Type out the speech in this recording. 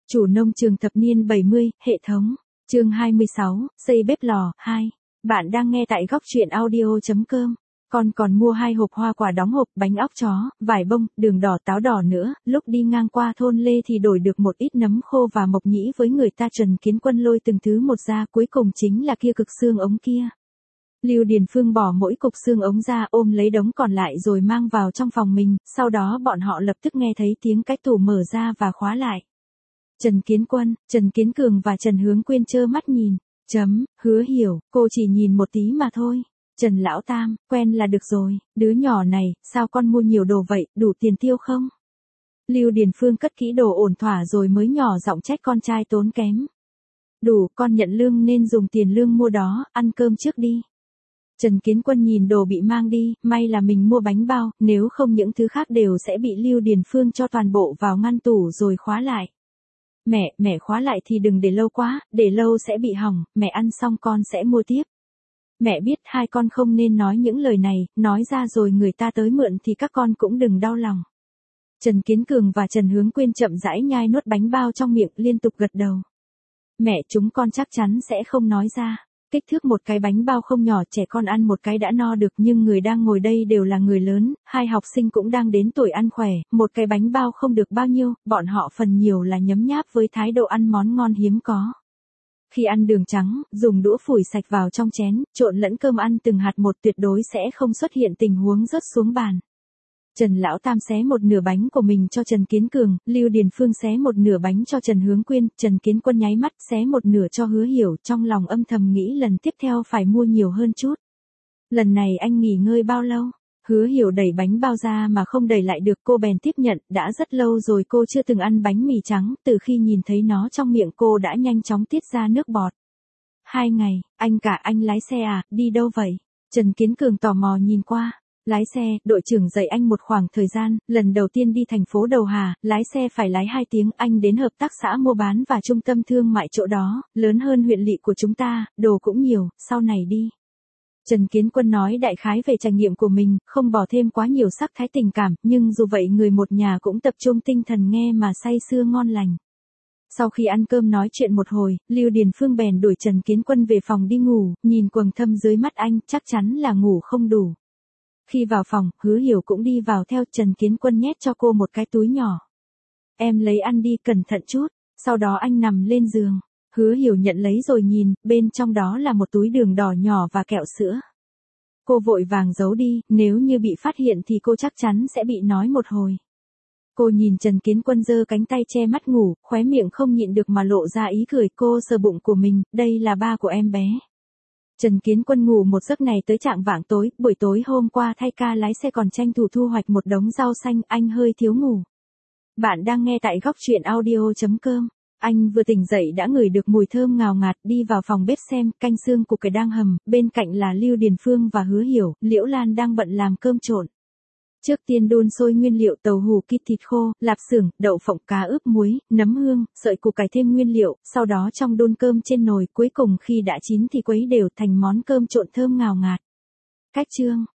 Chủ nông trường thập niên 70, hệ thống. Chương 26, xây bếp lò 2. Bạn đang nghe tại góc truyện audio.com. Con còn mua 2 hộp hoa quả đóng hộp, bánh óc chó, vải bông, đường đỏ, táo đỏ nữa. Lúc đi ngang qua thôn Lê thì đổi được một ít nấm khô và mộc nhĩ với người ta. Trần Kiến Quân lôi từng thứ một ra, cuối cùng chính là kia cực xương ống kia. Lưu Điền Phương bỏ mỗi cục xương ống ra, ôm lấy đống còn lại rồi mang vào trong phòng mình. Sau đó bọn họ lập tức nghe thấy tiếng cái tủ mở ra và khóa lại. Trần Kiến Quân, Trần Kiến Cường và Trần Hướng Quyên trơ mắt nhìn. Hứa Hiểu, cô chỉ nhìn một tí mà thôi. Trần Lão Tam, quen là được rồi, đứa nhỏ này, sao con mua nhiều đồ vậy, đủ tiền tiêu không? Lưu Điền Phương cất kỹ đồ ổn thỏa rồi mới nhỏ giọng trách con trai tốn kém. Đủ, con nhận lương nên dùng tiền lương mua đó, ăn cơm trước đi. Trần Kiến Quân nhìn đồ bị mang đi, may là mình mua bánh bao, nếu không những thứ khác đều sẽ bị Lưu Điền Phương cho toàn bộ vào ngăn tủ rồi khóa lại. Mẹ khóa lại thì đừng để lâu quá, để lâu sẽ bị hỏng, mẹ ăn xong con sẽ mua tiếp. Mẹ biết hai con không nên nói những lời này, nói ra rồi người ta tới mượn thì các con cũng đừng đau lòng. Trần Kiến Cường và Trần Hướng Quyên chậm rãi nhai nuốt bánh bao trong miệng, liên tục gật đầu. Mẹ, chúng con chắc chắn sẽ không nói ra. Kích thước một cái bánh bao không nhỏ, trẻ con ăn một cái đã no được, nhưng người đang ngồi đây đều là người lớn, 2 học sinh cũng đang đến tuổi ăn khỏe, một cái bánh bao không được bao nhiêu, bọn họ phần nhiều là nhấm nháp với thái độ ăn món ngon hiếm có. Khi ăn đường trắng, dùng đũa phủi sạch vào trong chén, trộn lẫn cơm ăn từng hạt một, tuyệt đối sẽ không xuất hiện tình huống rớt xuống bàn. Trần Lão Tam xé một nửa bánh của mình cho Trần Kiến Cường, Lưu Điền Phương xé một nửa bánh cho Trần Hướng Quyên, Trần Kiến Quân nháy mắt xé một nửa cho Hứa Hiểu, trong lòng âm thầm nghĩ lần tiếp theo phải mua nhiều hơn chút. Lần này anh nghỉ ngơi bao lâu? Hứa Hiểu đẩy bánh bao ra mà không đẩy lại được, cô bèn tiếp nhận, đã rất lâu rồi cô chưa từng ăn bánh mì trắng, từ khi nhìn thấy nó trong miệng cô đã nhanh chóng tiết ra nước bọt. 2 ngày, anh lái xe à, đi đâu vậy? Trần Kiến Cường tò mò nhìn qua. Lái xe, đội trưởng dạy anh một khoảng thời gian, lần đầu tiên đi thành phố Đầu Hà, lái xe phải lái 2 tiếng, anh đến hợp tác xã mua bán và trung tâm thương mại chỗ đó, lớn hơn huyện lỵ của chúng ta, đồ cũng nhiều, sau này đi. Trần Kiến Quân nói đại khái về trải nghiệm của mình, không bỏ thêm quá nhiều sắc thái tình cảm, nhưng dù vậy người một nhà cũng tập trung tinh thần nghe mà say sưa ngon lành. Sau khi ăn cơm nói chuyện một hồi, Lưu Điền Phương bèn đuổi Trần Kiến Quân về phòng đi ngủ, nhìn quầng thâm dưới mắt anh, chắc chắn là ngủ không đủ. Khi vào phòng, Hứa Hiểu cũng đi vào theo. Trần Kiến Quân nhét cho cô một cái túi nhỏ. Em lấy ăn đi, cẩn thận chút. Sau đó anh nằm lên giường. Hứa Hiểu nhận lấy rồi nhìn, bên trong đó là một túi đường đỏ nhỏ và kẹo sữa. Cô vội vàng giấu đi, nếu như bị phát hiện thì cô chắc chắn sẽ bị nói một hồi. Cô nhìn Trần Kiến Quân giơ cánh tay che mắt ngủ, khóe miệng không nhịn được mà lộ ra ý cười. Cô sờ bụng của mình, đây là ba của em bé. Trần Kiến Quân ngủ một giấc này tới chạng vạng tối, buổi tối hôm qua thay ca lái xe còn tranh thủ thu hoạch một đống rau xanh, anh hơi thiếu ngủ. Bạn đang nghe tại góc truyện audio.com. Anh vừa tỉnh dậy đã ngửi được mùi thơm ngào ngạt, đi vào phòng bếp xem, canh xương cục cải đang hầm, bên cạnh là Lưu Điền Phương và Hứa Hiểu, Liễu Lan đang bận làm cơm trộn. Trước tiên đun sôi nguyên liệu tàu hủ, kít thịt khô, lạp xưởng, đậu phộng, cá ướp muối, nấm hương, sợi củ cải thêm nguyên liệu, sau đó trong đun cơm trên nồi, cuối cùng khi đã chín thì quấy đều thành món cơm trộn thơm ngào ngạt. Cách chương.